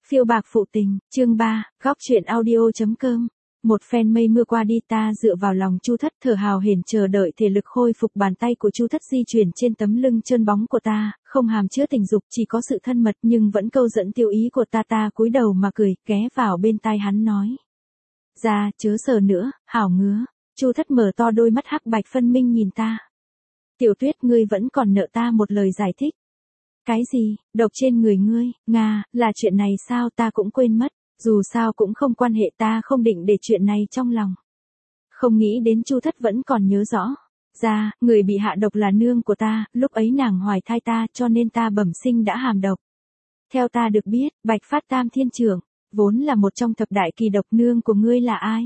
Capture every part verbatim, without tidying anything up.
Phiêu bạc phụ tình, chương ba, góc truyện audio.com. Một phen mây mưa qua đi, ta dựa vào lòng Chu Thất thở hào hển chờ đợi thể lực khôi phục. Bàn tay của Chu Thất di chuyển trên tấm lưng trơn bóng của ta, không hàm chứa tình dục, chỉ có sự thân mật nhưng vẫn câu dẫn tiêu ý của ta. Ta cúi đầu mà cười, ghé vào bên tai hắn nói: "Ra, chớ sờ nữa, hảo ngứa." Chu Thất mở to đôi mắt hắc bạch phân minh nhìn ta. "Tiểu Tuyết, ngươi vẫn còn nợ ta một lời giải thích." "Cái gì?" "Độc trên người ngươi." "Nga, là chuyện này sao?" "Ta cũng quên mất, dù sao cũng không quan hệ, ta không định để chuyện này trong lòng." Không nghĩ đến Chu Thất vẫn còn nhớ rõ. "Ra, người bị hạ độc là nương của ta, lúc ấy nàng hoài thai ta, cho nên ta bẩm sinh đã hàm độc. Theo ta được biết, Bạch Phát Tam Thiên Trưởng vốn là một trong thập đại kỳ độc. Nương của ngươi là ai?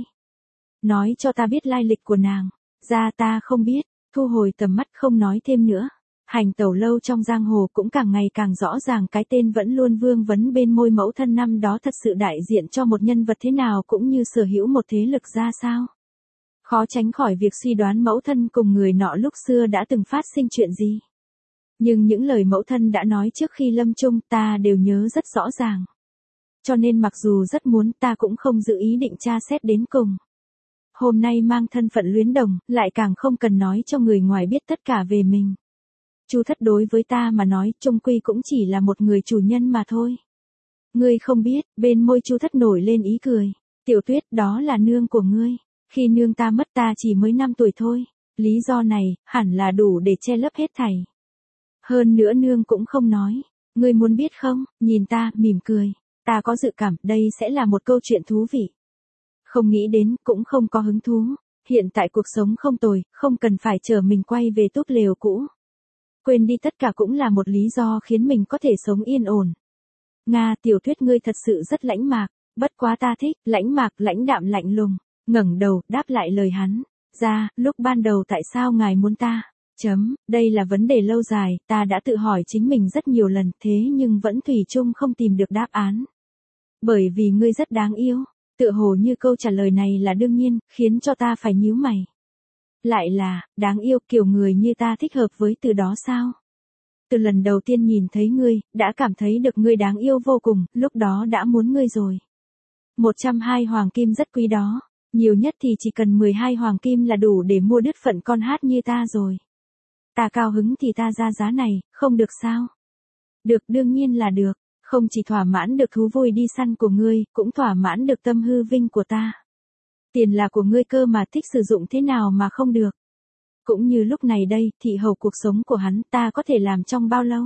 Nói cho ta biết lai lịch của nàng." "Ra, ta không biết." Thu hồi tầm mắt không nói thêm nữa. Hành tẩu lâu trong giang hồ cũng càng ngày càng rõ ràng, cái tên vẫn luôn vương vấn bên môi mẫu thân năm đó thật sự đại diện cho một nhân vật thế nào, cũng như sở hữu một thế lực ra sao. Khó tránh khỏi việc suy đoán mẫu thân cùng người nọ lúc xưa đã từng phát sinh chuyện gì. Nhưng những lời mẫu thân đã nói trước khi lâm chung ta đều nhớ rất rõ ràng. Cho nên mặc dù rất muốn, ta cũng không dự ý định tra xét đến cùng. Hôm nay mang thân phận luyến đồng, lại càng không cần nói cho người ngoài biết tất cả về mình. Chu Thất đối với ta mà nói, chung quy cũng chỉ là một người chủ nhân mà thôi. "Ngươi không biết." Bên môi Chu Thất nổi lên ý cười. "Tiểu Tuyết, đó là nương của ngươi. Khi nương ta mất ta chỉ mới năm tuổi thôi. Lý do này, hẳn là đủ để che lấp hết thảy. Hơn nữa nương cũng không nói. Ngươi muốn biết không?" Nhìn ta, mỉm cười. Ta có dự cảm, đây sẽ là một câu chuyện thú vị. Không nghĩ đến, cũng không có hứng thú. Hiện tại cuộc sống không tồi, không cần phải chờ mình quay về túp lều cũ. Quên đi tất cả cũng là một lý do khiến mình có thể sống yên ổn. "Nga, Tiểu Tuyết, ngươi thật sự rất lãnh mạc." "Bất quá ta thích." "Lãnh mạc, lãnh đạm, lạnh lùng." Ngẩng đầu, đáp lại lời hắn. "Ra, lúc ban đầu tại sao ngài muốn ta?" Chấm, đây là vấn đề lâu dài, ta đã tự hỏi chính mình rất nhiều lần, thế nhưng vẫn thủy chung không tìm được đáp án. "Bởi vì ngươi rất đáng yêu." Tựa hồ như câu trả lời này là đương nhiên, khiến cho ta phải nhíu mày. Lại là, đáng yêu, kiểu người như ta thích hợp với từ đó sao? Từ lần đầu tiên nhìn thấy ngươi, đã cảm thấy được ngươi đáng yêu vô cùng, lúc đó đã muốn ngươi rồi. một trăm hai hoàng kim rất quý đó, nhiều nhất thì chỉ cần mười hai hoàng kim là đủ để mua đứt phận con hát như ta rồi. Ta cao hứng thì ta ra giá này, không được sao? Được, đương nhiên là được, không chỉ thỏa mãn được thú vui đi săn của ngươi, cũng thỏa mãn được tâm hư vinh của ta. Tiền là của ngươi cơ mà, thích sử dụng thế nào mà không được. Cũng như lúc này đây, thị hầu cuộc sống của hắn, ta có thể làm trong bao lâu?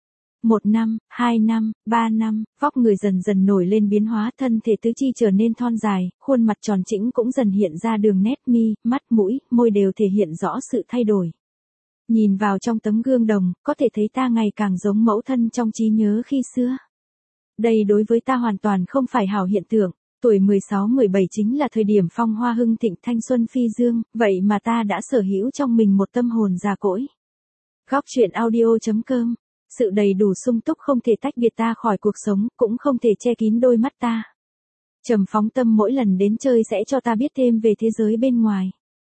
Một năm, hai năm, ba năm, vóc người dần dần nổi lên biến hóa, thân thể tứ chi trở nên thon dài, khuôn mặt tròn trĩnh cũng dần hiện ra đường nét, mi, mắt, mũi, môi đều thể hiện rõ sự thay đổi. Nhìn vào trong tấm gương đồng, có thể thấy ta ngày càng giống mẫu thân trong trí nhớ khi xưa. Đây đối với ta hoàn toàn không phải hảo hiện tượng. Tuổi mười sáu mười bảy chính là thời điểm phong hoa hưng thịnh, thanh xuân phi dương, vậy mà ta đã sở hữu trong mình một tâm hồn già cỗi. Góc truyện audio.com. Sự đầy đủ sung túc không thể tách biệt ta khỏi cuộc sống, cũng không thể che kín đôi mắt ta. Trầm phóng tâm mỗi lần đến chơi sẽ cho ta biết thêm về thế giới bên ngoài.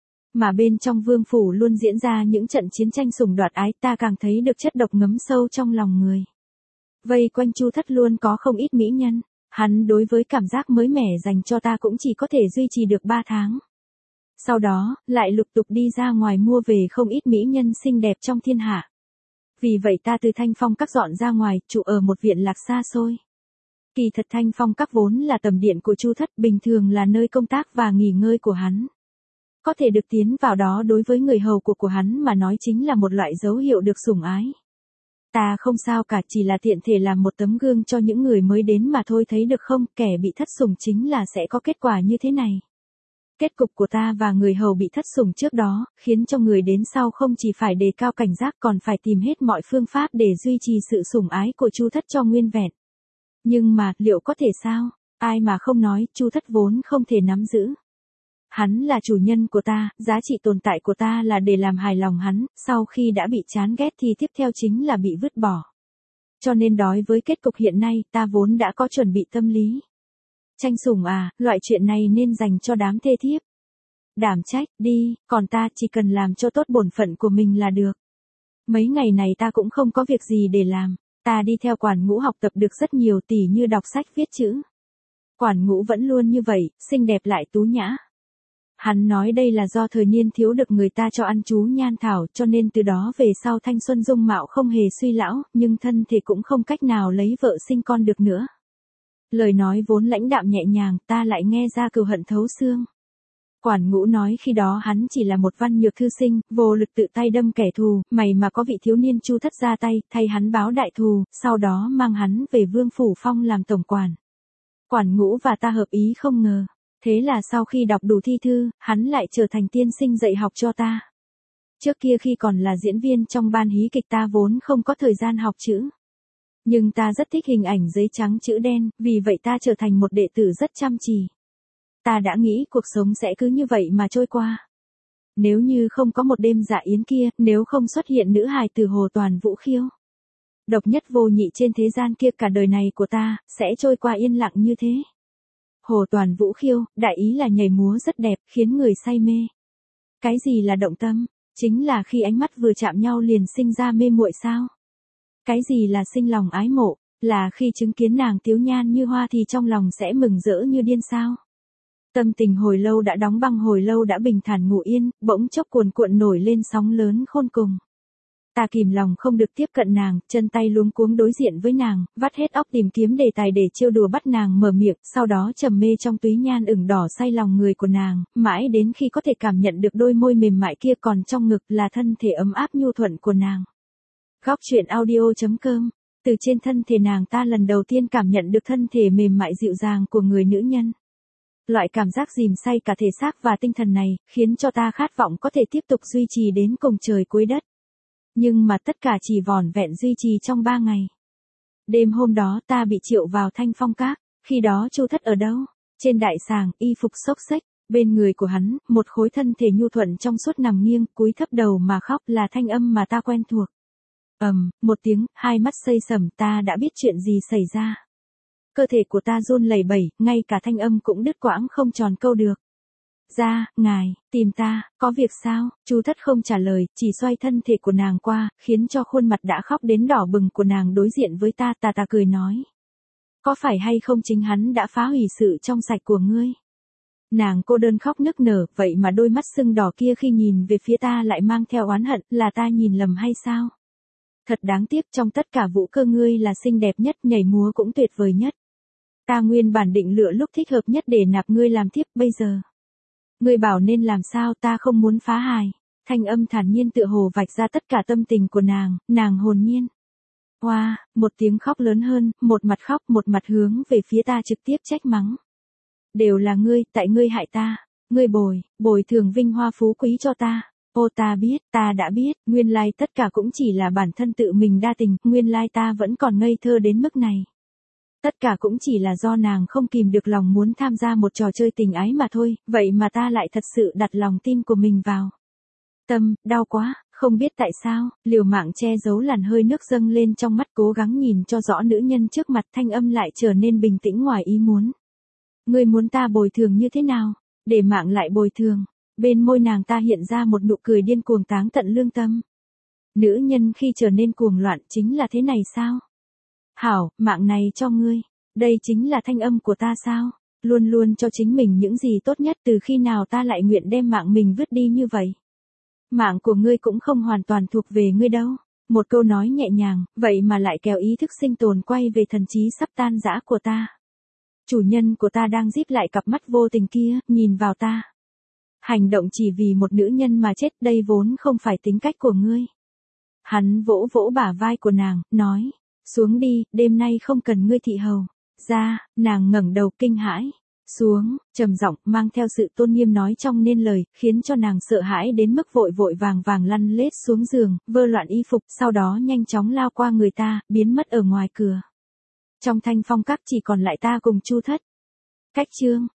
Mà bên trong vương phủ luôn diễn ra những trận chiến tranh sủng đoạt ái, ta càng thấy được chất độc ngấm sâu trong lòng người. Vây quanh Chu Thất luôn có không ít mỹ nhân. Hắn đối với cảm giác mới mẻ dành cho ta cũng chỉ có thể duy trì được ba tháng. Sau đó, lại lục tục đi ra ngoài mua về không ít mỹ nhân xinh đẹp trong thiên hạ. Vì vậy ta từ Thanh Phong Các dọn ra ngoài, trụ ở một viện lạc xa xôi. Kỳ thật Thanh Phong Các vốn là tầm điện của Chu Thất, bình thường là nơi công tác và nghỉ ngơi của hắn. Có thể được tiến vào đó đối với người hầu của của hắn mà nói chính là một loại dấu hiệu được sủng ái. Ta không sao cả, chỉ là tiện thể làm một tấm gương cho những người mới đến mà thôi, thấy được không, kẻ bị thất sủng chính là sẽ có kết quả như thế này. Kết cục của ta và người hầu bị thất sủng trước đó, khiến cho người đến sau không chỉ phải đề cao cảnh giác còn phải tìm hết mọi phương pháp để duy trì sự sủng ái của Chu Thất cho nguyên vẹn. Nhưng mà, liệu có thể sao? Ai mà không nói, Chu Thất vốn không thể nắm giữ. Hắn là chủ nhân của ta, giá trị tồn tại của ta là để làm hài lòng hắn, sau khi đã bị chán ghét thì tiếp theo chính là bị vứt bỏ. Cho nên đối với kết cục hiện nay, ta vốn đã có chuẩn bị tâm lý. Tranh sủng à, loại chuyện này nên dành cho đám thê thiếp. Đảm trách, đi, còn ta chỉ cần làm cho tốt bổn phận của mình là được. Mấy ngày này ta cũng không có việc gì để làm. Ta đi theo Quản Ngũ học tập được rất nhiều tỉ như đọc sách viết chữ. Quản Ngũ vẫn luôn như vậy, xinh đẹp lại tú nhã. Hắn nói đây là do thời niên thiếu được người ta cho ăn chú nhan thảo cho nên từ đó về sau thanh xuân dung mạo không hề suy lão, nhưng thân thể cũng không cách nào lấy vợ sinh con được nữa. Lời nói vốn lãnh đạm nhẹ nhàng ta lại nghe ra cừu hận thấu xương. Quản Ngũ nói khi đó hắn chỉ là một văn nhược thư sinh, vô lực tự tay đâm kẻ thù, mày mà có vị thiếu niên Chu Thất ra tay, thay hắn báo đại thù, sau đó mang hắn về Vương Phủ Phong làm tổng quản. Quản Ngũ và ta hợp ý không ngờ. Thế là sau khi đọc đủ thi thư, hắn lại trở thành tiên sinh dạy học cho ta. Trước kia khi còn là diễn viên trong ban hí kịch ta vốn không có thời gian học chữ. Nhưng ta rất thích hình ảnh giấy trắng chữ đen, vì vậy ta trở thành một đệ tử rất chăm chỉ. Ta đã nghĩ cuộc sống sẽ cứ như vậy mà trôi qua. Nếu như không có một đêm dạ yến kia, nếu không xuất hiện nữ hài từ Hồ Toàn Vũ Khiêu. Độc nhất vô nhị trên thế gian kia cả đời này của ta, sẽ trôi qua yên lặng như thế. Hồ Toàn Vũ Khiêu, đại ý là nhảy múa rất đẹp, khiến người say mê. Cái gì là động tâm? Chính là khi ánh mắt vừa chạm nhau liền sinh ra mê muội sao? Cái gì là sinh lòng ái mộ? Là khi chứng kiến nàng tiếu nhan như hoa thì trong lòng sẽ mừng rỡ như điên sao? Tâm tình hồi lâu đã đóng băng hồi lâu đã bình thản ngủ yên, bỗng chốc cuồn cuộn nổi lên sóng lớn khôn cùng. Ta kìm lòng không được tiếp cận nàng, chân tay luống cuống đối diện với nàng, vắt hết óc tìm kiếm đề tài để trêu đùa bắt nàng mở miệng, sau đó trầm mê trong túy nhan ửng đỏ say lòng người của nàng, mãi đến khi có thể cảm nhận được đôi môi mềm mại kia còn trong ngực là thân thể ấm áp nhu thuận của nàng. Góc truyện audio chấm com. Từ trên thân thể nàng ta lần đầu tiên cảm nhận được thân thể mềm mại dịu dàng của người nữ nhân. Loại cảm giác dìm say cả thể xác và tinh thần này, khiến cho ta khát vọng có thể tiếp tục duy trì đến cùng trời cuối đất. Nhưng mà tất cả chỉ vỏn vẹn duy trì trong ba ngày. Đêm hôm đó ta bị triệu vào Thanh Phong Các, khi đó Chu Thất ở đâu? Trên đại sàng, y phục xốc xếch, bên người của hắn, một khối thân thể nhu thuận trong suốt nằm nghiêng, cúi thấp đầu mà khóc là thanh âm mà ta quen thuộc. Ầm, um, một tiếng, hai mắt xây sầm ta đã biết chuyện gì xảy ra. Cơ thể của ta run lẩy bẩy, ngay cả thanh âm cũng đứt quãng không tròn câu được. Ra, ngài, tìm ta, có việc sao? Chu Thất không trả lời, chỉ xoay thân thể của nàng qua, khiến cho khuôn mặt đã khóc đến đỏ bừng của nàng đối diện với ta, ta ta cười nói. Có phải hay không chính hắn đã phá hủy sự trong sạch của ngươi? Nàng cô đơn khóc nức nở, vậy mà đôi mắt sưng đỏ kia khi nhìn về phía ta lại mang theo oán hận, là ta nhìn lầm hay sao? Thật đáng tiếc, trong tất cả vũ cơ ngươi là xinh đẹp nhất, nhảy múa cũng tuyệt vời nhất. Ta nguyên bản định lựa lúc thích hợp nhất để nạp ngươi làm thiếp, bây giờ. Ngươi bảo nên làm sao, ta không muốn phá hài. Thanh âm thản nhiên tựa hồ vạch ra tất cả tâm tình của nàng, nàng hồn nhiên. Hoa, wow, một tiếng khóc lớn hơn, một mặt khóc một mặt hướng về phía ta trực tiếp trách mắng. Đều là ngươi, tại ngươi hại ta. Ngươi bồi, bồi thường vinh hoa phú quý cho ta. Ô ta biết, ta đã biết, nguyên lai tất cả cũng chỉ là bản thân tự mình đa tình, nguyên lai ta vẫn còn ngây thơ đến mức này. Tất cả cũng chỉ là do nàng không kìm được lòng muốn tham gia một trò chơi tình ái mà thôi, vậy mà ta lại thật sự đặt lòng tin của mình vào. Tâm, đau quá, không biết tại sao, liều mạng che giấu làn hơi nước dâng lên trong mắt cố gắng nhìn cho rõ nữ nhân trước mặt thanh âm lại trở nên bình tĩnh ngoài ý muốn. Ngươi muốn ta bồi thường như thế nào? Để mạng lại bồi thường. Bên môi nàng ta hiện ra một nụ cười điên cuồng táng tận lương tâm. Nữ nhân khi trở nên cuồng loạn chính là thế này sao? Hảo, mạng này cho ngươi. Đây chính là thanh âm của ta sao? Luôn luôn cho chính mình những gì tốt nhất, từ khi nào ta lại nguyện đem mạng mình vứt đi như vậy? Mạng của ngươi cũng không hoàn toàn thuộc về ngươi đâu. Một câu nói nhẹ nhàng, vậy mà lại kéo ý thức sinh tồn quay về thần trí sắp tan rã của ta. Chủ nhân của ta đang díp lại cặp mắt vô tình kia, nhìn vào ta. Hành động chỉ vì một nữ nhân mà chết, đây vốn không phải tính cách của ngươi. Hắn vỗ vỗ bả vai của nàng, nói. Xuống đi, đêm nay không cần ngươi thị hầu. Ra, nàng ngẩng đầu kinh hãi. Xuống, trầm giọng, mang theo sự tôn nghiêm nói trong nên lời, khiến cho nàng sợ hãi đến mức vội vội vàng vàng lăn lết xuống giường, vơ loạn y phục, sau đó nhanh chóng lao qua người ta, biến mất ở ngoài cửa. Trong Thanh Phong Các chỉ còn lại ta cùng Chu Thất. Cách chương